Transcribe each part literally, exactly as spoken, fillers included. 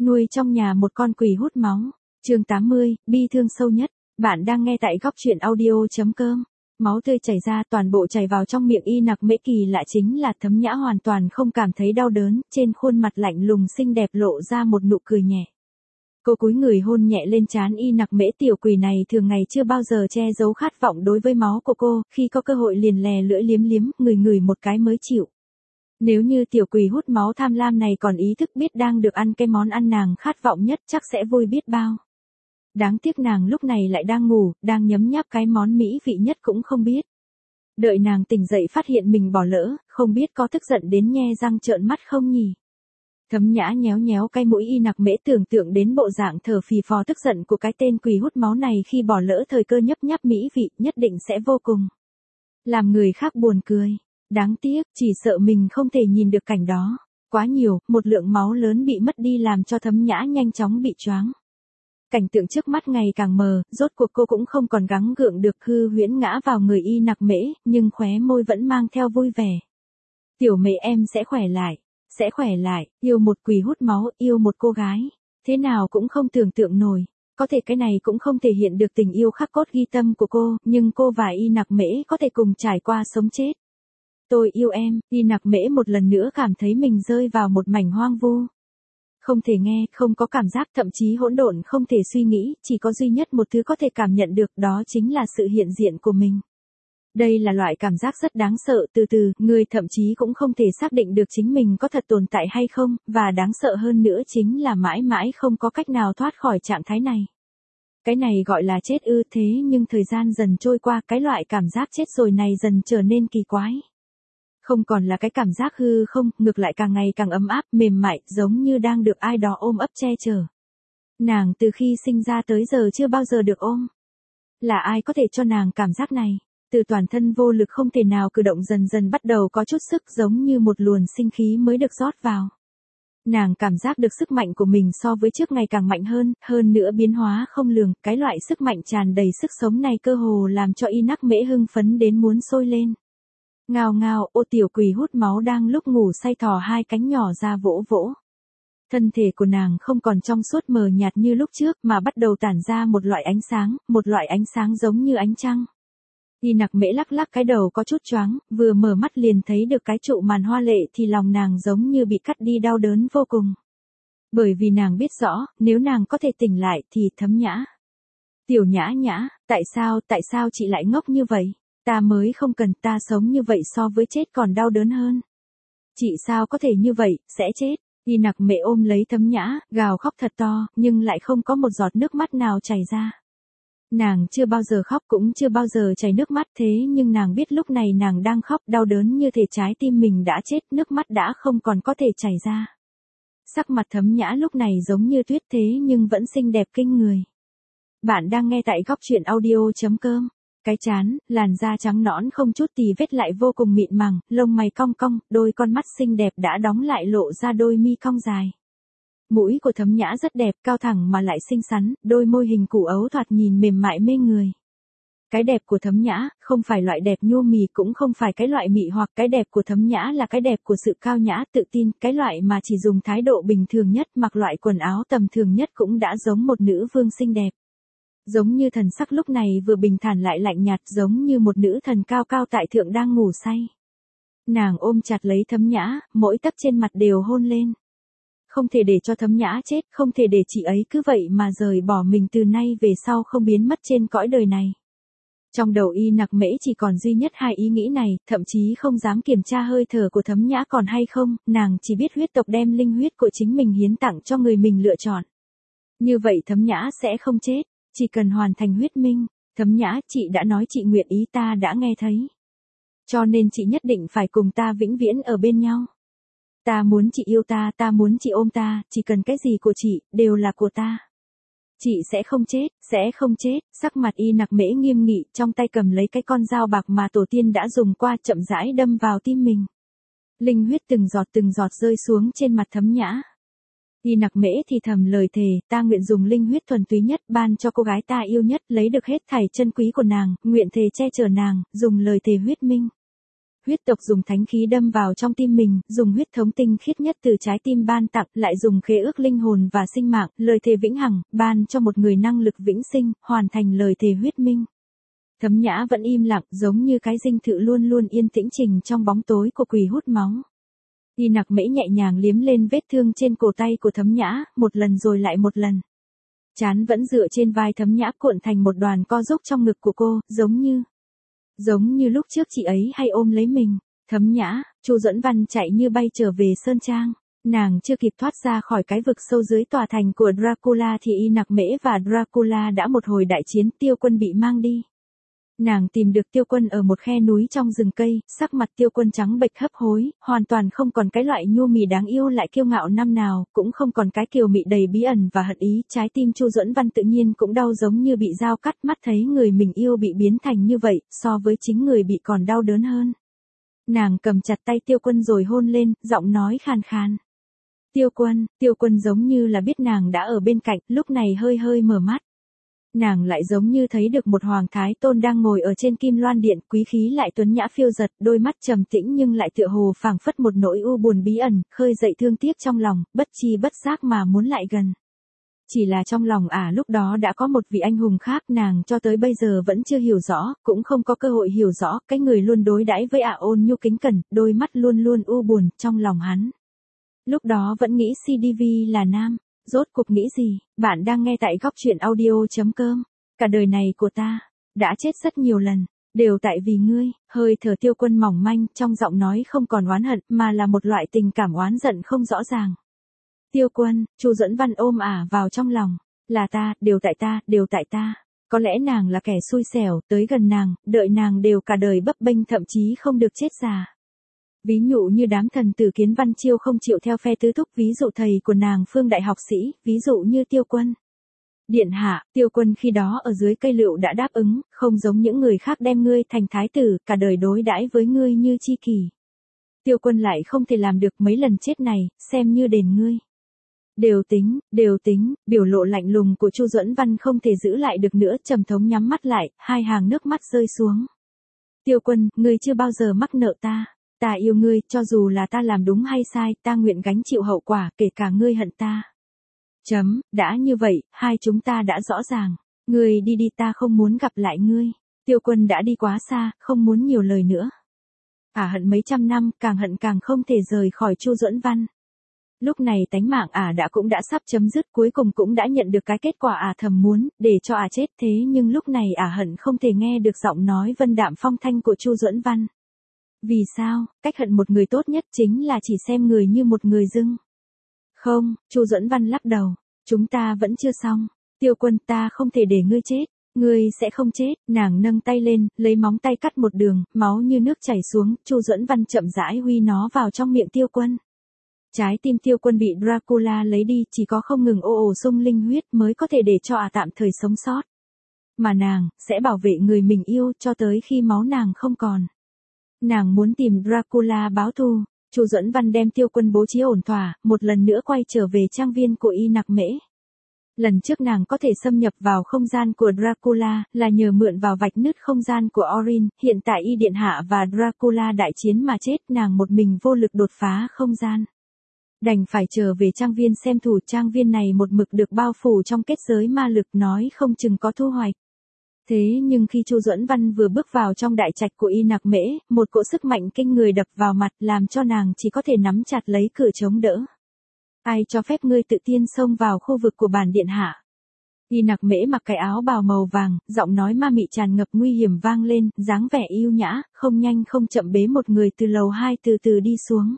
Nuôi trong nhà một con quỷ hút máu. Chương tám mươi, bi thương sâu nhất. Bạn đang nghe tại góc truyện audio.com. Máu tươi chảy ra, toàn bộ chảy vào trong miệng Y Nặc Mễ. Kỳ lạ chính là Thấm Nhã hoàn toàn không cảm thấy đau đớn, trên khuôn mặt lạnh lùng xinh đẹp lộ ra một nụ cười nhẹ. Cô cúi người hôn nhẹ lên trán Y Nặc Mễ. Tiểu quỷ này thường ngày chưa bao giờ che giấu khát vọng đối với máu của cô, khi có cơ hội liền lè lưỡi liếm liếm, ngửi ngửi một cái mới chịu. Nếu như tiểu quỷ hút máu tham lam này còn ý thức biết đang được ăn cái món ăn nàng khát vọng nhất, chắc sẽ vui biết bao. Đáng tiếc nàng lúc này lại đang ngủ, đang nhấm nháp cái món mỹ vị nhất cũng không biết. Đợi nàng tỉnh dậy phát hiện mình bỏ lỡ, không biết có tức giận đến nhe răng trợn mắt không nhỉ. Thấm Nhã nhéo nhéo cái mũi Y Nặc Mễ, tưởng tượng đến bộ dạng thở phì phò tức giận của cái tên quỷ hút máu này khi bỏ lỡ thời cơ nhấp nháp mỹ vị, nhất định sẽ vô cùng làm người khác buồn cười. Đáng tiếc, chỉ sợ mình không thể nhìn được cảnh đó. Quá nhiều, một lượng máu lớn bị mất đi làm cho Thấm Nhã nhanh chóng bị choáng. Cảnh tượng trước mắt ngày càng mờ, rốt cuộc cô cũng không còn gắng gượng được, hư huyễn ngã vào người Y Nặc Mễ, nhưng khóe môi vẫn mang theo vui vẻ. Tiểu Mễ em sẽ khỏe lại, sẽ khỏe lại, yêu một quỷ hút máu, yêu một cô gái. Thế nào cũng không tưởng tượng nổi. Có thể cái này cũng không thể hiện được tình yêu khắc cốt ghi tâm của cô, nhưng cô và Y Nặc Mễ có thể cùng trải qua sống chết. Tôi yêu em. Y Nặc Mễ một lần nữa cảm thấy mình rơi vào một mảnh hoang vu. Không thể nghe, không có cảm giác, thậm chí hỗn độn, không thể suy nghĩ, chỉ có duy nhất một thứ có thể cảm nhận được, đó chính là sự hiện diện của mình. Đây là loại cảm giác rất đáng sợ, từ từ, người thậm chí cũng không thể xác định được chính mình có thật tồn tại hay không, và đáng sợ hơn nữa chính là mãi mãi không có cách nào thoát khỏi trạng thái này. Cái này gọi là chết ư? Thế nhưng thời gian dần trôi qua, cái loại cảm giác chết rồi này dần trở nên kỳ quái. Không còn là cái cảm giác hư không, ngược lại càng ngày càng ấm áp, mềm mại, giống như đang được ai đó ôm ấp che chở. Nàng từ khi sinh ra tới giờ chưa bao giờ được ôm. Là ai có thể cho nàng cảm giác này? Từ toàn thân vô lực không thể nào cử động dần dần bắt đầu có chút sức, giống như một luồng sinh khí mới được rót vào. Nàng cảm giác được sức mạnh của mình so với trước ngày càng mạnh hơn, hơn nữa biến hóa không lường, cái loại sức mạnh tràn đầy sức sống này cơ hồ làm cho Y Nặc Mễ hưng phấn đến muốn sôi lên. Ngao ngao, ô tiểu quỷ hút máu đang lúc ngủ say thò hai cánh nhỏ ra vỗ vỗ. Thân thể của nàng không còn trong suốt mờ nhạt như lúc trước mà bắt đầu tản ra một loại ánh sáng, một loại ánh sáng giống như ánh trăng. Y Nặc Mễ lắc lắc cái đầu có chút choáng, vừa mở mắt liền thấy được cái trụ màn hoa lệ thì lòng nàng giống như bị cắt đi, đau đớn vô cùng. Bởi vì nàng biết rõ, nếu nàng có thể tỉnh lại thì Thấm Nhã. Tiểu Nhã Nhã, tại sao, tại sao chị lại ngốc như vậy? Ta mới không cần, ta sống như vậy so với chết còn đau đớn hơn. Chị sao có thể như vậy, sẽ chết. Y Nặc Mễ ôm lấy Thấm Nhã, gào khóc thật to, nhưng lại không có một giọt nước mắt nào chảy ra. Nàng chưa bao giờ khóc cũng chưa bao giờ chảy nước mắt, thế nhưng nàng biết lúc này nàng đang khóc, đau đớn như thể trái tim mình đã chết, nước mắt đã không còn có thể chảy ra. Sắc mặt Thấm Nhã lúc này giống như tuyết thế nhưng vẫn xinh đẹp kinh người. Bạn đang nghe tại góc truyện audio.com. Cái trán, làn da trắng nõn không chút tì vết lại vô cùng mịn màng, lông mày cong cong, đôi con mắt xinh đẹp đã đóng lại lộ ra đôi mi cong dài. Mũi của Thấm Nhã rất đẹp, cao thẳng mà lại xinh xắn, đôi môi hình củ ấu thoạt nhìn mềm mại mê người. Cái đẹp của Thấm Nhã, không phải loại đẹp nhô mì, cũng không phải cái loại mị hoặc, cái đẹp của Thấm Nhã là cái đẹp của sự cao nhã, tự tin, cái loại mà chỉ dùng thái độ bình thường nhất, mặc loại quần áo tầm thường nhất cũng đã giống một nữ vương xinh đẹp. Giống như thần sắc lúc này vừa bình thản lại lạnh nhạt, giống như một nữ thần cao cao tại thượng đang ngủ say. Nàng ôm chặt lấy Thấm Nhã, mỗi tấc trên mặt đều hôn lên. Không thể để cho Thấm Nhã chết, không thể để chị ấy cứ vậy mà rời bỏ mình từ nay về sau không biến mất trên cõi đời này. Trong đầu Y Nặc Mễ chỉ còn duy nhất hai ý nghĩ này, thậm chí không dám kiểm tra hơi thở của Thấm Nhã còn hay không, nàng chỉ biết huyết tộc đem linh huyết của chính mình hiến tặng cho người mình lựa chọn. Như vậy Thấm Nhã sẽ không chết. Chỉ cần hoàn thành huyết minh. Thấm Nhã, chị đã nói chị nguyện ý, ta đã nghe thấy. Cho nên chị nhất định phải cùng ta vĩnh viễn ở bên nhau. Ta muốn chị yêu ta, ta muốn chị ôm ta, chỉ cần cái gì của chị, đều là của ta. Chị sẽ không chết, sẽ không chết. Sắc mặt Y Nặc Mễ nghiêm nghị, trong tay cầm lấy cái con dao bạc mà tổ tiên đã dùng qua, chậm rãi đâm vào tim mình. Linh huyết từng giọt từng giọt rơi xuống trên mặt Thấm Nhã. Y Nặc Mễ thì thầm lời thề, ta nguyện dùng linh huyết thuần túy nhất ban cho cô gái ta yêu nhất, lấy được hết thảy chân quý của nàng, nguyện thề che chở nàng, dùng lời thề huyết minh. huyết tộc dùng thánh khí đâm vào trong tim mình, dùng huyết thống tinh khiết nhất từ trái tim ban tặng, lại dùng khế ước linh hồn và sinh mạng, lời thề vĩnh hằng, ban cho một người năng lực vĩnh sinh, hoàn thành lời thề huyết minh. Thấm Nhã vẫn im lặng, giống như cái dinh thự luôn luôn yên tĩnh trình trong bóng tối của quỷ hút máu. Y Nặc Mễ nhẹ nhàng liếm lên vết thương trên cổ tay của Thấm Nhã, một lần rồi lại một lần. Trán vẫn dựa trên vai Thấm Nhã cuộn thành một đoàn co rúc trong ngực của cô, giống như... Giống như lúc trước chị ấy hay ôm lấy mình. Thấm Nhã, Chu Duẫn Văn chạy như bay trở về Sơn Trang. Nàng chưa kịp thoát ra khỏi cái vực sâu dưới tòa thành của Dracula thì Y Nặc Mễ và Dracula đã một hồi đại chiến, Tiêu Quân bị mang đi. Nàng tìm được Tiêu Quân ở một khe núi trong rừng cây, sắc mặt Tiêu Quân trắng bệch hấp hối, hoàn toàn không còn cái loại nhu mì đáng yêu lại kiêu ngạo năm nào, cũng không còn cái kiều mị đầy bí ẩn và hận ý, trái tim Chu Duẫn Văn tự nhiên cũng đau giống như bị dao cắt, mắt thấy người mình yêu bị biến thành như vậy, so với chính người bị còn đau đớn hơn. Nàng cầm chặt tay Tiêu Quân rồi hôn lên, giọng nói khàn khàn. Tiêu Quân, Tiêu Quân giống như là biết nàng đã ở bên cạnh, lúc này hơi hơi mở mắt. Nàng lại giống như thấy được một hoàng thái tôn đang ngồi ở trên kim loan điện, quý khí lại tuấn nhã phiêu giật, đôi mắt trầm tĩnh nhưng lại tựa hồ phảng phất một nỗi u buồn bí ẩn, khơi dậy thương tiếc trong lòng, bất chi bất giác mà muốn lại gần. Chỉ là trong lòng ả lúc đó đã có một vị anh hùng khác, nàng cho tới bây giờ vẫn chưa hiểu rõ, cũng không có cơ hội hiểu rõ, cái người luôn đối đãi với ả ôn nhu kính cẩn, đôi mắt luôn luôn u buồn, trong lòng hắn. Lúc đó vẫn nghĩ xê đê vê là nam. Rốt cuộc nghĩ gì? Bạn đang nghe tại góc truyện audio chấm com. Cả đời này của ta, đã chết rất nhiều lần, đều tại vì ngươi. Hơi thở Tiêu Quân mỏng manh, trong giọng nói không còn oán hận, mà là một loại tình cảm oán giận không rõ ràng. Tiêu Quân, Chu Duẫn Văn ôm ả vào trong lòng. Là ta, đều tại ta, đều tại ta. Có lẽ nàng là kẻ xui xẻo, tới gần nàng, đợi nàng đều cả đời bấp bênh, thậm chí không được chết già. Ví dụ như đám thần tử Kiến Văn Chiêu không chịu theo phe tứ thúc, ví dụ thầy của nàng Phương đại học sĩ, ví dụ như Tiêu Quân. Điện hạ, Tiêu Quân khi đó ở dưới cây lựu đã đáp ứng, không giống những người khác đem ngươi thành thái tử, cả đời đối đãi với ngươi như chi kỷ. Tiêu Quân lại không thể làm được, mấy lần chết này, xem như đền ngươi. Đều tính, đều tính, biểu lộ lạnh lùng của Chu Duẫn Văn không thể giữ lại được nữa, trầm thống nhắm mắt lại, hai hàng nước mắt rơi xuống. Tiêu Quân, ngươi chưa bao giờ mắc nợ ta. Ta yêu ngươi, cho dù là ta làm đúng hay sai, ta nguyện gánh chịu hậu quả, kể cả ngươi hận ta. Chấm, đã như vậy, hai chúng ta đã rõ ràng. Ngươi đi đi, ta không muốn gặp lại ngươi. Tiêu Quân đã đi quá xa, không muốn nhiều lời nữa. Ả hận mấy trăm năm, càng hận càng không thể rời khỏi Chu Duẫn Văn. Lúc này tánh mạng ả đã cũng đã sắp chấm dứt, cuối cùng cũng đã nhận được cái kết quả ả thầm muốn, để cho ả chết, thế nhưng lúc này ả hận không thể nghe được giọng nói vân đạm phong thanh của Chu Duẫn Văn. Vì sao? Cách hận một người tốt nhất chính là chỉ xem người như một người dưng. Không, Chu Duẫn Văn lắc đầu. Chúng ta vẫn chưa xong. Tiêu Quân, ta không thể để ngươi chết. Ngươi sẽ không chết. Nàng nâng tay lên, lấy móng tay cắt một đường, máu như nước chảy xuống. Chu Duẫn Văn chậm rãi huy nó vào trong miệng Tiêu Quân. Trái tim Tiêu Quân bị Dracula lấy đi, chỉ có không ngừng ồ ồ sung linh huyết mới có thể để cho ả tạm thời sống sót. Mà nàng, sẽ bảo vệ người mình yêu cho tới khi máu nàng không còn. Nàng muốn tìm Dracula báo thù. Chu Duẫn Văn đem Tiêu Quân bố trí ổn thỏa, một lần nữa quay trở về trang viên của Y Nặc Mễ. Lần trước nàng có thể xâm nhập vào không gian của Dracula, là nhờ mượn vào vạch nứt không gian của Orin, hiện tại Y Điện Hạ và Dracula đại chiến mà chết, nàng một mình vô lực đột phá không gian. Đành phải trở về trang viên xem thủ, trang viên này một mực được bao phủ trong kết giới ma lực, nói không chừng có thu hoạch. Thế nhưng khi Chu Duẫn Văn vừa bước vào trong đại trạch của Y Nặc Mễ, một cỗ sức mạnh kinh người đập vào mặt, làm cho nàng chỉ có thể nắm chặt lấy cửa chống đỡ. Ai cho phép ngươi tự tiên xông vào khu vực của bản điện hạ? Y Nặc Mễ mặc cái áo bào màu vàng, giọng nói ma mị tràn ngập nguy hiểm vang lên, dáng vẻ yêu nhã, không nhanh không chậm bế một người từ lầu hai từ từ đi xuống.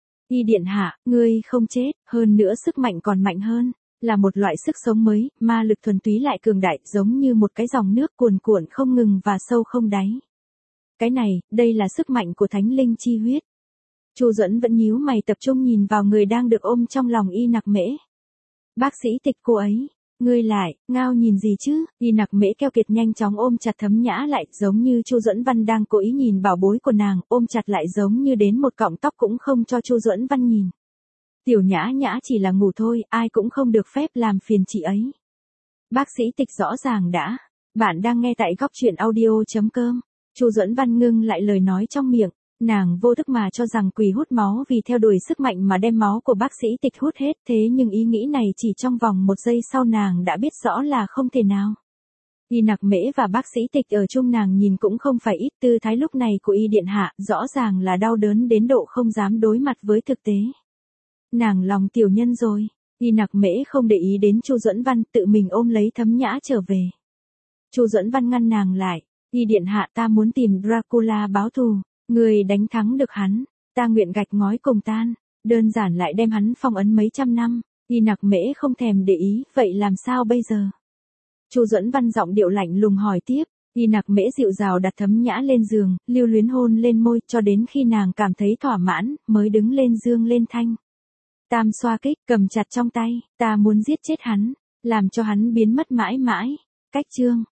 Y điện hạ, ngươi không chết, hơn nữa sức mạnh còn mạnh hơn. Là một loại sức sống mới, ma lực thuần túy lại cường đại, giống như một cái dòng nước cuồn cuộn không ngừng và sâu không đáy. Cái này, đây là sức mạnh của thánh linh chi huyết. Chu Duẫn vẫn nhíu mày tập trung nhìn vào người đang được ôm trong lòng Y Nặc Mễ. Bác sĩ Tịch, cô ấy, ngươi lại, ngao nhìn gì chứ? Y Nặc Mễ keo kiệt nhanh chóng ôm chặt Thấm Nhã lại, giống như Chu Duẫn Văn đang cố ý nhìn bảo bối của nàng, ôm chặt lại giống như đến một cọng tóc cũng không cho Chu Duẫn Văn nhìn. Tiểu Nhã Nhã chỉ là ngủ thôi, ai cũng không được phép làm phiền chị ấy. Bác sĩ Tịch rõ ràng đã. Bạn đang nghe tại góc truyện audio chấm com. Chu Duẫn Văn ngưng lại lời nói trong miệng. Nàng vô thức mà cho rằng quỷ hút máu vì theo đuổi sức mạnh mà đem máu của bác sĩ Tịch hút hết, thế nhưng ý nghĩ này chỉ trong vòng một giây sau nàng đã biết rõ là không thể nào. Y Nặc Mễ và bác sĩ Tịch ở chung nàng nhìn cũng không phải ít, tư thái lúc này của Y điện hạ rõ ràng là đau đớn đến độ không dám đối mặt với thực tế. Nàng lòng tiểu nhân rồi. Y Nặc Mễ không để ý đến Chu Duẫn Văn, tự mình ôm lấy Thấm Nhã trở về. Chu Duẫn Văn ngăn nàng lại. Y điện hạ, ta muốn tìm Dracula báo thù. Người đánh thắng được hắn, ta nguyện gạch ngói cùng tan. Đơn giản lại đem hắn phong ấn mấy trăm năm. Y Nặc Mễ không thèm để ý, vậy làm sao bây giờ? Chu Duẫn Văn giọng điệu lạnh lùng hỏi tiếp. Y Nặc Mễ dịu dàng đặt Thấm Nhã lên giường, lưu luyến hôn lên môi, cho đến khi nàng cảm thấy thỏa mãn, mới đứng lên dương lên thanh. Tam xoa kích, cầm chặt trong tay, ta muốn giết chết hắn, làm cho hắn biến mất mãi mãi. Cách chương